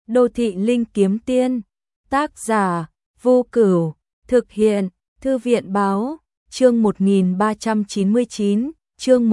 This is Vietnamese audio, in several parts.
Đô thị linh kiếm tiên, tác giả, Vô Cửu, thực hiện, Thư viện báo, chương 1399, chương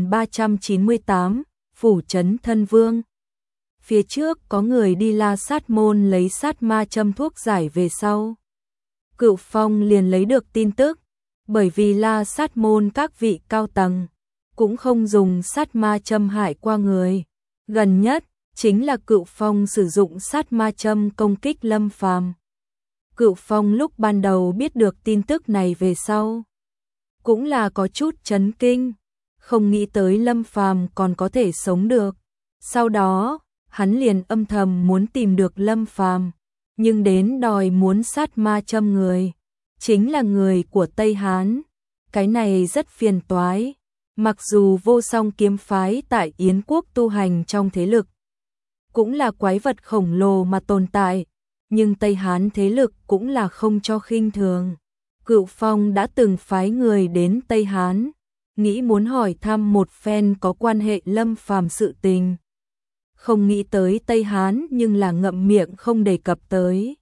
1398, phủ trấn thân vương. Phía trước có người đi La Sát môn lấy sát ma châm thuốc giải về sau. Cửu Phong liền lấy được tin tức, bởi vì La Sát môn các vị cao tầng cũng không dùng sát ma châm hại qua người. Gần nhất chính là Cửu Phong sử dụng sát ma châm công kích Lâm Phàm. Cửu Phong lúc ban đầu biết được tin tức này về sau, cũng là có chút chấn kinh, không nghĩ tới Lâm Phàm còn có thể sống được. Sau đó, hắn liền âm thầm muốn tìm được Lâm Phàm, nhưng đến đòi muốn sát ma châm người, chính là người của Tây Hán. Cái này rất phiền toái, mặc dù Vô Song kiếm phái tại Yến quốc tu hành trong thế lực, cũng là quái vật khổng lồ mà tồn tại, nhưng Tây Hán thế lực cũng là không cho khinh thường. Cửu Phong đã từng phái người đến Tây Hán, nghĩ muốn hỏi thăm một phen có quan hệ Lâm Phàm sự tình. Không nghĩ tới Tây Hán nhưng là ngậm miệng không đề cập tới.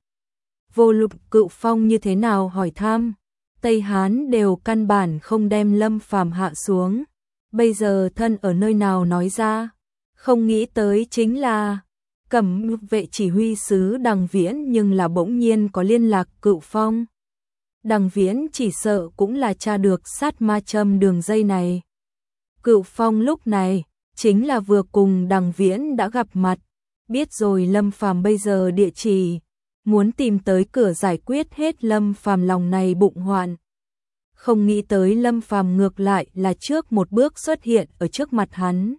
Vô luận Cửu Phong như thế nào hỏi thăm, Tây Hán đều căn bản không đem Lâm Phàm hạ xuống. Bây giờ thân ở nơi nào nói ra, không nghĩ tới chính là Cẩm vệ chỉ huy sứ Đằng Viễn, nhưng là bỗng nhiên có liên lạc Cửu Phong. Đằng Viễn chỉ sợ cũng là tra được sát ma châm đường dây này. Cửu Phong lúc này chính là vừa cùng Đằng Viễn đã gặp mặt, biết rồi Lâm Phàm bây giờ địa chỉ, muốn tìm tới cửa giải quyết hết Lâm Phàm lòng này bụng hoạn. Không nghĩ tới Lâm Phàm ngược lại là trước một bước xuất hiện ở trước mặt hắn.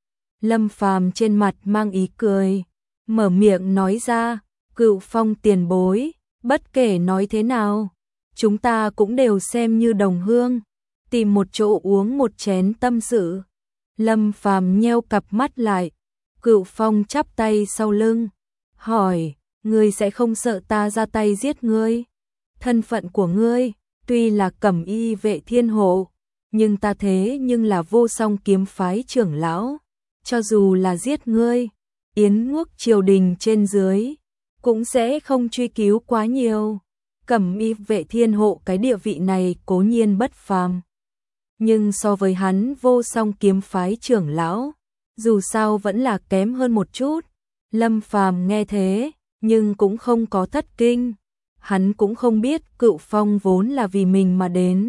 Lâm Phàm trên mặt mang ý cười, mở miệng nói ra, Cửu Phong tiền bối, bất kể nói thế nào, chúng ta cũng đều xem như đồng hương, tìm một chỗ uống một chén tâm sự. Lâm Phàm nheo cặp mắt lại, Cửu Phong chắp tay sau lưng, hỏi, ngươi sẽ không sợ ta ra tay giết ngươi? Thân phận của ngươi tuy là Cẩm y vệ thiên hộ, nhưng ta thế nhưng là Vô Song kiếm phái trưởng lão, cho dù là giết ngươi, Yến quốc triều đình trên dưới cũng sẽ không truy cứu quá nhiều. Cẩm y vệ thiên hộ cái địa vị này cố nhiên bất phàm, nhưng so với hắn Vô Song kiếm phái trưởng lão, dù sao vẫn là kém hơn một chút. Lâm Phàm nghe thế, nhưng cũng không có thất kinh. Hắn cũng không biết Cửu Phong vốn là vì mình mà đến.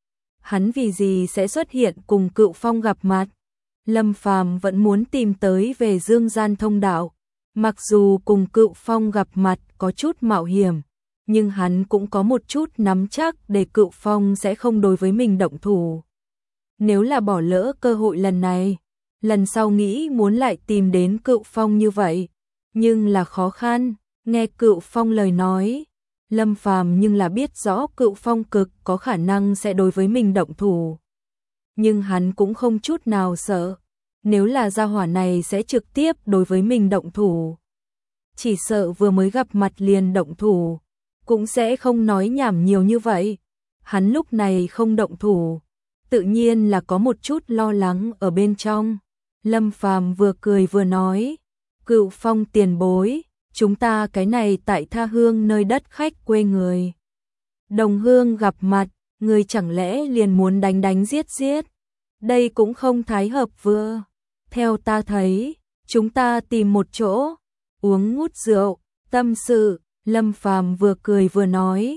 Hắn vì gì sẽ xuất hiện cùng Cửu Phong gặp mặt? Lâm Phàm vẫn muốn tìm tới về Dương Gian thông đạo. Mặc dù cùng Cửu Phong gặp mặt có chút mạo hiểm, nhưng hắn cũng có một chút nắm chắc để Cửu Phong sẽ không đối với mình động thủ. Nếu là bỏ lỡ cơ hội lần này, lần sau nghĩ muốn lại tìm đến Cửu Phong như vậy, nhưng là khó khăn. Nghe Cửu Phong lời nói, Lâm Phàm nhưng là biết rõ Cửu Phong cực có khả năng sẽ đối với mình động thủ. Nhưng hắn cũng không chút nào sợ, nếu là gia hỏa này sẽ trực tiếp đối với mình động thủ. Chỉ sợ vừa mới gặp mặt liền động thủ, cũng sẽ không nói nhảm nhiều như vậy. Hắn lúc này không động thủ, tự nhiên là có một chút lo lắng ở bên trong. Lâm Phàm vừa cười vừa nói, Cửu Phong tiền bối, chúng ta cái này tại tha hương nơi đất khách quê người. Đồng hương gặp mặt, người chẳng lẽ liền muốn đánh đánh giết giết? Đây cũng không thái hợp vừa. Theo ta thấy, chúng ta tìm một chỗ, uống ngút rượu, tâm sự. Lâm Phàm vừa cười vừa nói,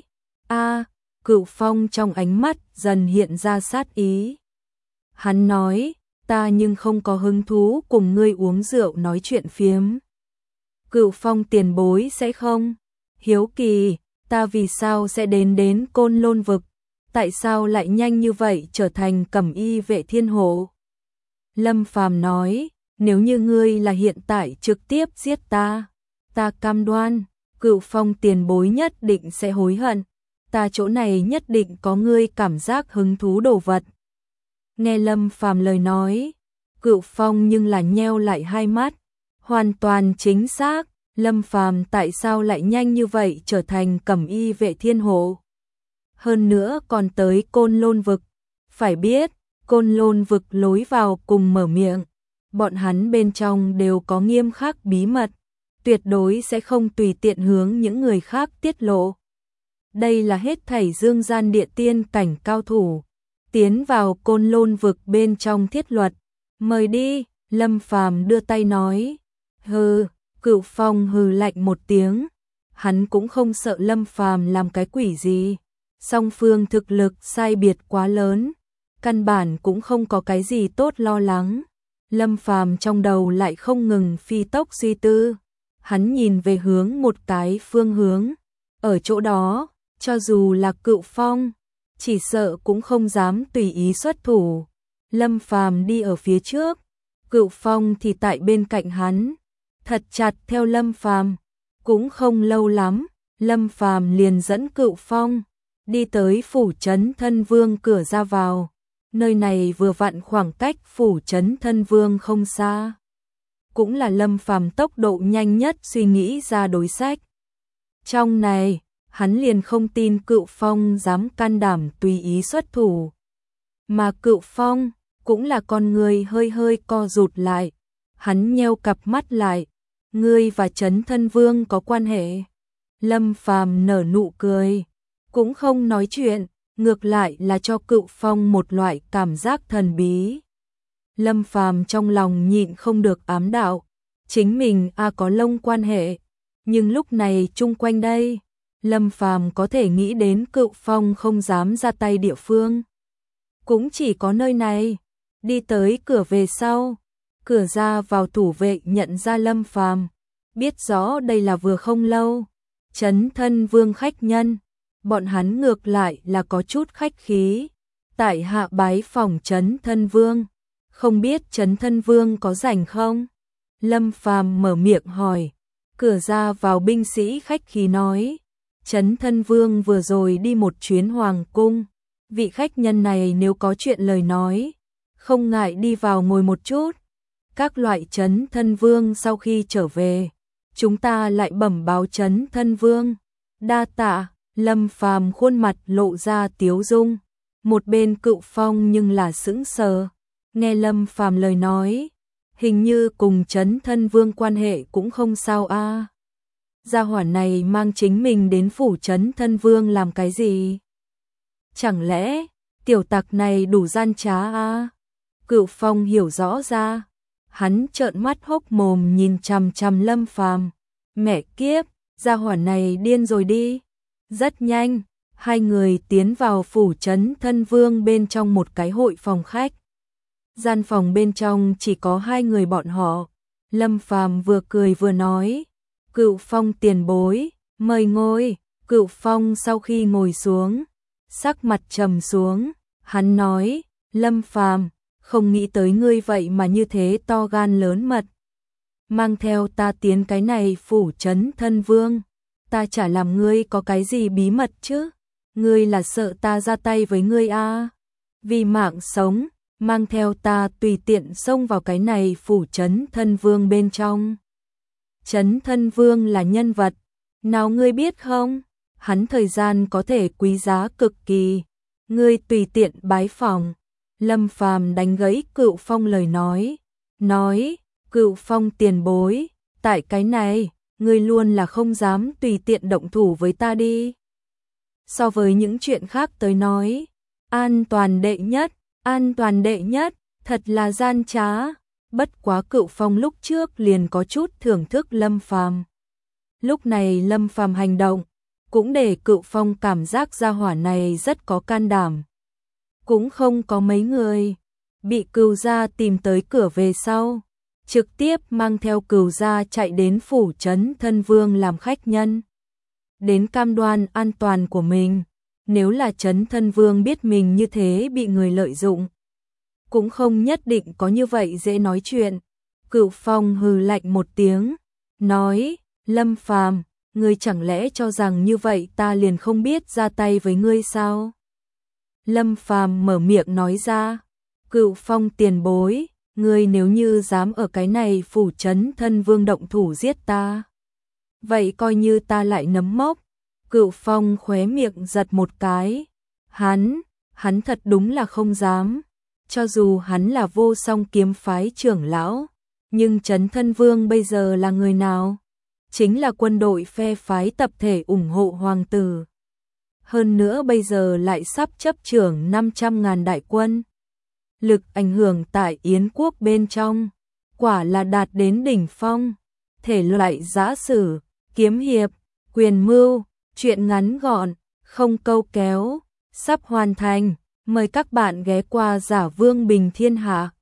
Cửu Phong trong ánh mắt dần hiện ra sát ý. Hắn nói, ta nhưng không có hứng thú cùng ngươi uống rượu nói chuyện phiếm. Cửu Phong tiền bối sẽ không? Hiếu kỳ, ta vì sao sẽ đến Côn Lôn vực? Tại sao lại nhanh như vậy trở thành Cẩm y vệ thiên hộ? Lâm Phàm nói, nếu như ngươi là hiện tại trực tiếp giết ta cam đoan, Cửu Phong tiền bối nhất định sẽ hối hận. Ta chỗ này nhất định có ngươi cảm giác hứng thú đồ vật. Nghe Lâm Phàm lời nói, Cửu Phong nhưng là nheo lại hai mắt. Hoàn toàn chính xác, Lâm Phàm tại sao lại nhanh như vậy trở thành Cẩm y vệ thiên hộ? Hơn nữa còn tới Côn Lôn vực. Phải biết, Côn Lôn vực lối vào cùng mở miệng, bọn hắn bên trong đều có nghiêm khắc bí mật. tuyệt đối sẽ không tùy tiện hướng những người khác tiết lộ. Đây là hết thảy dương gian địa tiên cảnh cao thủ, tiến vào Côn Lôn vực bên trong thiết luật. Mời đi, Lâm Phàm đưa tay nói. Hừ, Cửu Phong hừ lạnh một tiếng, hắn cũng không sợ Lâm Phàm làm cái quỷ gì. Song phương thực lực sai biệt quá lớn, căn bản cũng không có cái gì tốt lo lắng. Lâm Phàm trong đầu lại không ngừng phi tốc suy tư, hắn nhìn về hướng một cái phương hướng, ở chỗ đó, cho dù là Cửu Phong, chỉ sợ cũng không dám tùy ý xuất thủ. Lâm Phàm đi ở phía trước, Cửu Phong thì tại bên cạnh hắn, thật chặt theo Lâm Phàm. Cũng không lâu lắm, Lâm Phàm liền dẫn Cửu Phong đi tới phủ trấn Thân Vương cửa ra vào. Nơi này vừa vặn khoảng cách phủ trấn Thân Vương không xa. Cũng là Lâm Phàm tốc độ nhanh nhất suy nghĩ ra đối sách. Trong này, hắn liền không tin Cửu Phong dám can đảm tùy ý xuất thủ. Mà Cửu Phong cũng là con người hơi hơi co rụt lại. Hắn nheo cặp mắt lại. Ngươi và Trấn Thân Vương có quan hệ? Lâm Phàm nở nụ cười, cũng không nói chuyện, ngược lại là cho Cửu Phong một loại cảm giác thần bí. Lâm Phàm trong lòng nhịn không được ám đạo, chính mình có lông quan hệ, nhưng lúc này chung quanh đây, Lâm Phàm có thể nghĩ đến Cửu Phong không dám ra tay địa phương. Cũng chỉ có nơi này, đi tới cửa về sau, cửa ra vào thủ vệ nhận ra Lâm Phàm, biết rõ đây là vừa không lâu Trấn Thân Vương khách nhân, bọn hắn ngược lại là có chút khách khí. Tại hạ bái phòng Trấn Thân Vương, không biết Trấn Thân Vương có rảnh không? Lâm Phàm mở miệng hỏi. Cửa ra vào binh sĩ khách khí nói, Trấn Thân Vương vừa rồi đi một chuyến hoàng cung, vị khách nhân này nếu có chuyện lời nói, không ngại đi vào ngồi một chút. Các loại Trấn Thân Vương sau khi trở về, chúng ta lại bẩm báo Trấn Thân Vương. Đa tạ. Lâm Phàm khuôn mặt lộ ra tiếu dung, một bên Cửu Phong nhưng là sững sờ, nghe Lâm Phàm lời nói, hình như cùng Trấn Thân Vương quan hệ cũng không sao a. Gia hỏa này mang chính mình đến phủ Trấn Thân Vương làm cái gì? Chẳng lẽ tiểu tặc này đủ gian trá a? Cửu Phong hiểu rõ ra, hắn trợn mắt hốc mồm nhìn chằm chằm Lâm Phàm, mẹ kiếp, gia hỏa này điên rồi đi. Rất nhanh, hai người tiến vào phủ Trấn Thân Vương bên trong một cái hội phòng khách. Gian phòng bên trong chỉ có hai người bọn họ. Lâm Phàm vừa cười vừa nói, Cửu Phong tiền bối, mời ngồi. Cửu Phong sau khi ngồi xuống, sắc mặt trầm xuống, hắn nói, Lâm Phàm, không nghĩ tới ngươi vậy mà như thế to gan lớn mật. Mang theo ta tiến cái này phủ Trấn Thân Vương. Ta chả làm ngươi có cái gì bí mật chứ? Ngươi là sợ ta ra tay với ngươi a? Vì mạng sống, mang theo ta tùy tiện xông vào cái này phủ Trấn Thân Vương bên trong. Trấn Thân Vương là nhân vật, nào ngươi biết không? Hắn thời gian có thể quý giá cực kỳ. Ngươi tùy tiện bái phỏng. Lâm Phàm đánh gãy Cửu Phong lời nói, Cửu Phong tiền bối, tại cái này, ngươi luôn là không dám tùy tiện động thủ với ta đi. So với những chuyện khác tới nói, an toàn đệ nhất, thật là gian trá. Bất quá Cửu Phong lúc trước liền có chút thưởng thức Lâm Phàm. Lúc này Lâm Phàm hành động, cũng để Cửu Phong cảm giác gia hỏa này rất có can đảm. Cũng không có mấy người bị Cửu gia tìm tới cửa về sau, trực tiếp mang theo Cửu gia chạy đến phủ Trấn Thân Vương làm khách nhân. Đến cam đoan an toàn của mình, nếu là Trấn Thân Vương biết mình như thế bị người lợi dụng, cũng không nhất định có như vậy dễ nói chuyện. Cửu Phong hừ lạnh một tiếng, nói, Lâm Phàm, ngươi chẳng lẽ cho rằng như vậy ta liền không biết ra tay với ngươi sao? Lâm Phàm mở miệng nói ra, Cửu Phong tiền bối, ngươi nếu như dám ở cái này phủ Trấn Thân Vương động thủ giết ta, vậy coi như ta lại nấm mốc. Cửu Phong khóe miệng giật một cái, hắn thật đúng là không dám. Cho dù hắn là Vô Song kiếm phái trưởng lão, nhưng Trấn Thân Vương bây giờ là người nào? chính là quân đội phe phái tập thể ủng hộ hoàng tử. Hơn nữa bây giờ lại sắp chấp trưởng 500.000 đại quân. Lực ảnh hưởng tại Yến quốc bên trong, quả là đạt đến đỉnh phong. Thể loại giã sử, kiếm hiệp, quyền mưu, truyện ngắn gọn, không câu kéo, sắp hoàn thành. Mời các bạn ghé qua Giả Vương Bình Thiên Hạ.